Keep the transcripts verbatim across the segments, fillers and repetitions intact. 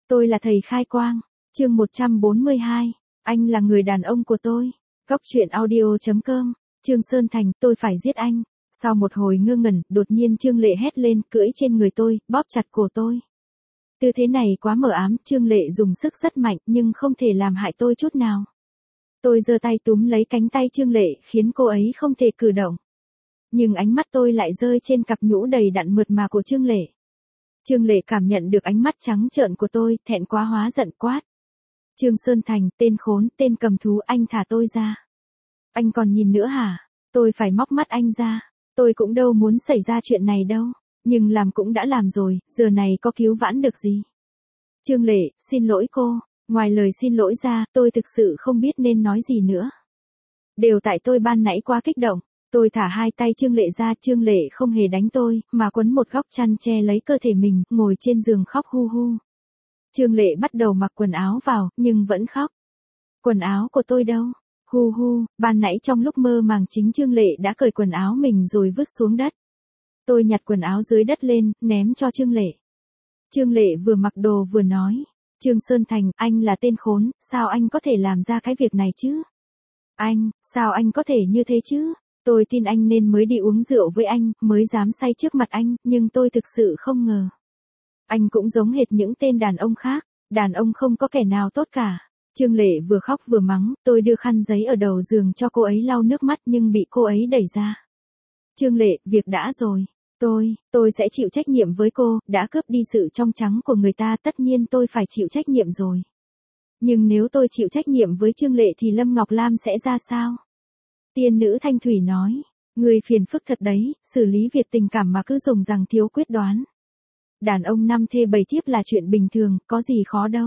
Tôi là thầy khai quang. Chương một trăm bốn mươi hai. Anh là người đàn ông của tôi. Góc truyện audio chấm com. Trương Sơn Thành, tôi phải giết anh. Sau một hồi ngơ ngẩn, đột nhiên Trương Lệ hét lên, cưỡi trên người tôi, bóp chặt cổ tôi. Tư thế này quá mờ ám, Trương Lệ dùng sức rất mạnh nhưng không thể làm hại tôi chút nào. Tôi giơ tay túm lấy cánh tay Trương Lệ, khiến cô ấy không thể cử động. Nhưng ánh mắt tôi lại rơi trên cặp nhũ đầy đặn mượt mà của Trương Lệ. Trương Lệ cảm nhận được ánh mắt trắng trợn của tôi, thẹn quá hóa giận quát. Trương Sơn Thành, tên khốn, tên cầm thú, anh thả tôi ra. Anh còn nhìn nữa hả? Tôi phải móc mắt anh ra. Tôi cũng đâu muốn xảy ra chuyện này đâu. Nhưng làm cũng đã làm rồi, giờ này có cứu vãn được gì. Trương Lệ, xin lỗi cô. Ngoài lời xin lỗi ra, tôi thực sự không biết nên nói gì nữa. Đều tại tôi ban nãy quá kích động. Tôi thả hai tay Trương Lệ ra, Trương Lệ không hề đánh tôi, mà quấn một góc chăn che lấy cơ thể mình, ngồi trên giường khóc hu hu. Trương Lệ bắt đầu mặc quần áo vào, nhưng vẫn khóc. Quần áo của tôi đâu? Hu hu, ban nãy trong lúc mơ màng chính Trương Lệ đã cởi quần áo mình rồi vứt xuống đất. Tôi nhặt quần áo dưới đất lên, ném cho Trương Lệ. Trương Lệ vừa mặc đồ vừa nói. Trương Sơn Thành, anh là tên khốn, sao anh có thể làm ra cái việc này chứ? Anh, sao anh có thể như thế chứ? Tôi tin anh nên mới đi uống rượu với anh, mới dám say trước mặt anh, nhưng tôi thực sự không ngờ. Anh cũng giống hệt những tên đàn ông khác, đàn ông không có kẻ nào tốt cả. Trương Lệ vừa khóc vừa mắng, tôi đưa khăn giấy ở đầu giường cho cô ấy lau nước mắt nhưng bị cô ấy đẩy ra. Trương Lệ, việc đã rồi. Tôi, tôi sẽ chịu trách nhiệm với cô, đã cướp đi sự trong trắng của người ta, tất nhiên tôi phải chịu trách nhiệm rồi. Nhưng nếu tôi chịu trách nhiệm với Trương Lệ thì Lâm Ngọc Lam sẽ ra sao? Tiên nữ Thanh Thủy nói, người phiền phức thật đấy, xử lý việc tình cảm mà cứ dùng rằng thiếu quyết đoán. Đàn ông năm thê bảy thiếp là chuyện bình thường, có gì khó đâu.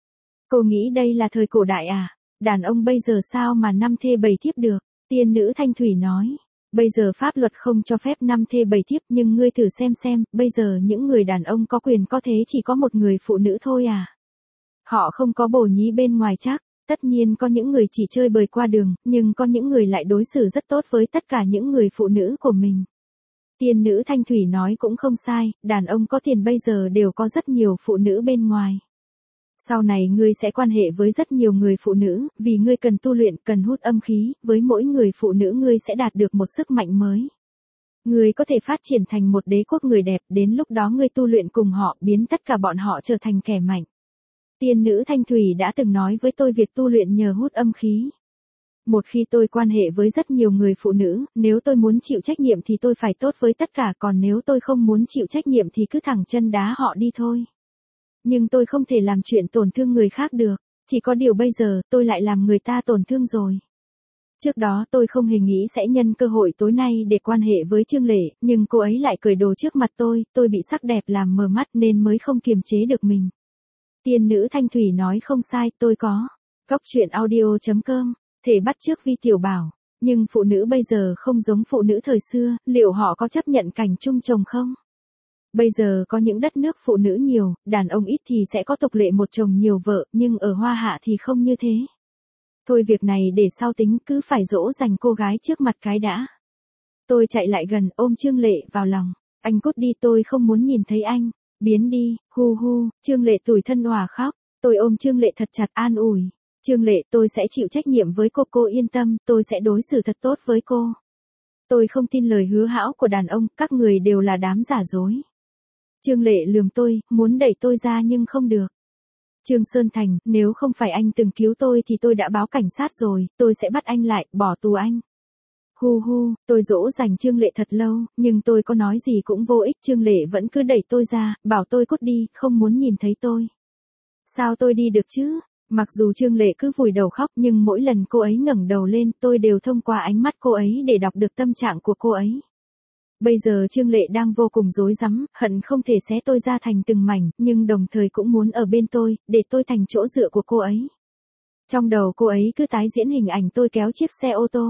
Cô nghĩ đây là thời cổ đại à? Đàn ông bây giờ sao mà năm thê bảy thiếp được? Tiên nữ Thanh Thủy nói, bây giờ pháp luật không cho phép năm thê bảy thiếp, nhưng ngươi thử xem xem, bây giờ những người đàn ông có quyền có thế chỉ có một người phụ nữ thôi à? Họ không có bồ nhí bên ngoài chắc. Tất nhiên có những người chỉ chơi bời qua đường, nhưng có những người lại đối xử rất tốt với tất cả những người phụ nữ của mình. Tiên nữ Thanh Thủy nói cũng không sai, đàn ông có tiền bây giờ đều có rất nhiều phụ nữ bên ngoài. Sau này ngươi sẽ quan hệ với rất nhiều người phụ nữ, vì ngươi cần tu luyện, cần hút âm khí, với mỗi người phụ nữ ngươi sẽ đạt được một sức mạnh mới. Ngươi có thể phát triển thành một đế quốc người đẹp, đến lúc đó ngươi tu luyện cùng họ, biến tất cả bọn họ trở thành kẻ mạnh. Tiên nữ Thanh Thủy đã từng nói với tôi việc tu luyện nhờ hút âm khí. Một khi tôi quan hệ với rất nhiều người phụ nữ, nếu tôi muốn chịu trách nhiệm thì tôi phải tốt với tất cả, còn nếu tôi không muốn chịu trách nhiệm thì cứ thẳng chân đá họ đi thôi. Nhưng tôi không thể làm chuyện tổn thương người khác được, chỉ có điều bây giờ tôi lại làm người ta tổn thương rồi. Trước đó tôi không hề nghĩ sẽ nhân cơ hội tối nay để quan hệ với Trương Lệ, nhưng cô ấy lại cởi đồ trước mặt tôi, tôi bị sắc đẹp làm mờ mắt nên mới không kiềm chế được mình. Tiên nữ Thanh Thủy nói không sai, tôi có. Góc truyện audio chấm com, thể bắt chước Vi Tiểu Bảo. Nhưng phụ nữ bây giờ không giống phụ nữ thời xưa, liệu họ có chấp nhận cảnh chung chồng không? Bây giờ có những đất nước phụ nữ nhiều, đàn ông ít thì sẽ có tục lệ một chồng nhiều vợ, nhưng ở Hoa Hạ thì không như thế. Thôi việc này để sau tính, cứ phải dỗ dành cô gái trước mặt cái đã. Tôi chạy lại gần, ôm Trương Lệ vào lòng. Anh cút đi, tôi không muốn nhìn thấy anh. Biến đi, hu hu, Trương Lệ tủi thân òa khóc. Tôi ôm Trương Lệ thật chặt an ủi. Trương Lệ, tôi sẽ chịu trách nhiệm với cô, cô yên tâm, tôi sẽ đối xử thật tốt với cô. Tôi không tin lời hứa hão của đàn ông, các người đều là đám giả dối. Trương Lệ lườm tôi, muốn đẩy tôi ra nhưng không được. Trương Sơn Thành, nếu không phải anh từng cứu tôi thì tôi đã báo cảnh sát rồi, tôi sẽ bắt anh lại, bỏ tù anh. Hu hu, tôi dỗ dành Trương Lệ thật lâu, nhưng tôi có nói gì cũng vô ích, Trương Lệ vẫn cứ đẩy tôi ra, bảo tôi cút đi, không muốn nhìn thấy tôi. Sao tôi đi được chứ? Mặc dù Trương Lệ cứ vùi đầu khóc nhưng mỗi lần cô ấy ngẩng đầu lên tôi đều thông qua ánh mắt cô ấy để đọc được tâm trạng của cô ấy. Bây giờ Trương Lệ đang vô cùng rối rắm, hận không thể xé tôi ra thành từng mảnh, nhưng đồng thời cũng muốn ở bên tôi, để tôi thành chỗ dựa của cô ấy. Trong đầu cô ấy cứ tái diễn hình ảnh tôi kéo chiếc xe ô tô.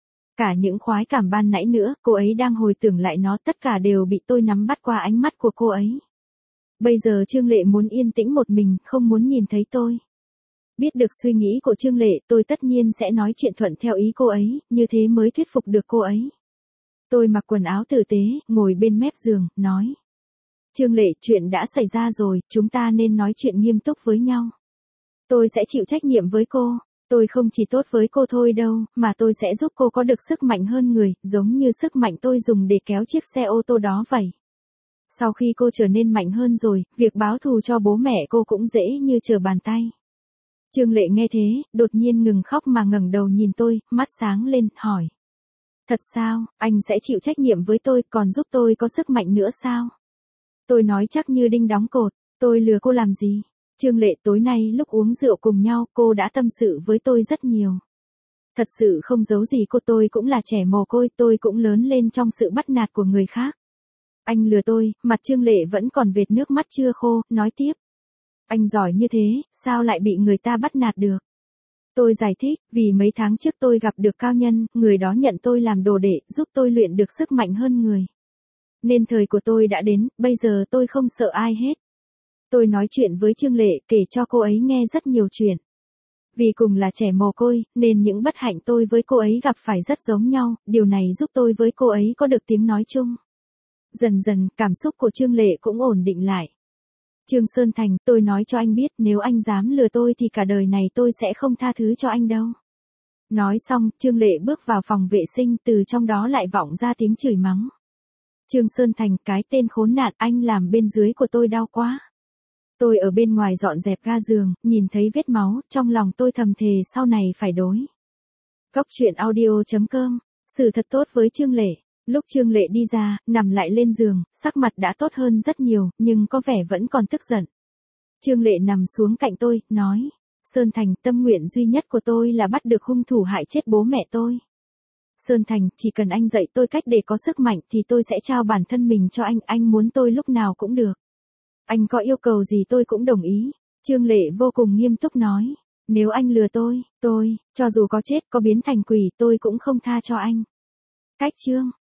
Cả những khoái cảm ban nãy nữa, cô ấy đang hồi tưởng lại nó, tất cả đều bị tôi nắm bắt qua ánh mắt của cô ấy. Bây giờ Trương Lệ muốn yên tĩnh một mình, không muốn nhìn thấy tôi. Biết được suy nghĩ của Trương Lệ, tôi tất nhiên sẽ nói chuyện thuận theo ý cô ấy, như thế mới thuyết phục được cô ấy. Tôi mặc quần áo tử tế, ngồi bên mép giường, nói. Trương Lệ, chuyện đã xảy ra rồi, chúng ta nên nói chuyện nghiêm túc với nhau. Tôi sẽ chịu trách nhiệm với cô. Tôi không chỉ tốt với cô thôi đâu, mà tôi sẽ giúp cô có được sức mạnh hơn người, giống như sức mạnh tôi dùng để kéo chiếc xe ô tô đó vậy. Sau khi cô trở nên mạnh hơn rồi, việc báo thù cho bố mẹ cô cũng dễ như trở bàn tay. Trương Lệ nghe thế, đột nhiên ngừng khóc mà ngẩng đầu nhìn tôi, mắt sáng lên, hỏi. Thật sao, anh sẽ chịu trách nhiệm với tôi, còn giúp tôi có sức mạnh nữa sao? Tôi nói chắc như đinh đóng cột, tôi lừa cô làm gì? Trương Lệ, tối nay lúc uống rượu cùng nhau, cô đã tâm sự với tôi rất nhiều. Thật sự không giấu gì cô, tôi cũng là trẻ mồ côi, tôi cũng lớn lên trong sự bắt nạt của người khác. Anh lừa tôi, mặt Trương Lệ vẫn còn vệt nước mắt chưa khô, nói tiếp. Anh giỏi như thế, sao lại bị người ta bắt nạt được? Tôi giải thích, vì mấy tháng trước tôi gặp được cao nhân, người đó nhận tôi làm đồ đệ, giúp tôi luyện được sức mạnh hơn người. Nên thời của tôi đã đến, bây giờ tôi không sợ ai hết. Tôi nói chuyện với Trương Lệ, kể cho cô ấy nghe rất nhiều chuyện. Vì cùng là trẻ mồ côi, nên những bất hạnh tôi với cô ấy gặp phải rất giống nhau, điều này giúp tôi với cô ấy có được tiếng nói chung. Dần dần, cảm xúc của Trương Lệ cũng ổn định lại. Trương Sơn Thành, tôi nói cho anh biết, nếu anh dám lừa tôi thì cả đời này tôi sẽ không tha thứ cho anh đâu. Nói xong, Trương Lệ bước vào phòng vệ sinh, từ trong đó lại vọng ra tiếng chửi mắng. Trương Sơn Thành, cái tên khốn nạn, anh làm bên dưới của tôi đau quá. Tôi ở bên ngoài dọn dẹp ga giường, nhìn thấy vết máu, trong lòng tôi thầm thề sau này phải đối. Cốc truyện audio chấm com, sự thật tốt với Trương Lệ. Lúc Trương Lệ đi ra, nằm lại lên giường, sắc mặt đã tốt hơn rất nhiều, nhưng có vẻ vẫn còn tức giận. Trương Lệ nằm xuống cạnh tôi, nói. Sơn Thành, tâm nguyện duy nhất của tôi là bắt được hung thủ hại chết bố mẹ tôi. Sơn Thành, chỉ cần anh dạy tôi cách để có sức mạnh thì tôi sẽ trao bản thân mình cho anh, anh muốn tôi lúc nào cũng được. Anh có yêu cầu gì tôi cũng đồng ý. Trương Lệ vô cùng nghiêm túc nói. Nếu anh lừa tôi, tôi, cho dù có chết, có biến thành quỷ, tôi cũng không tha cho anh. Cách chương.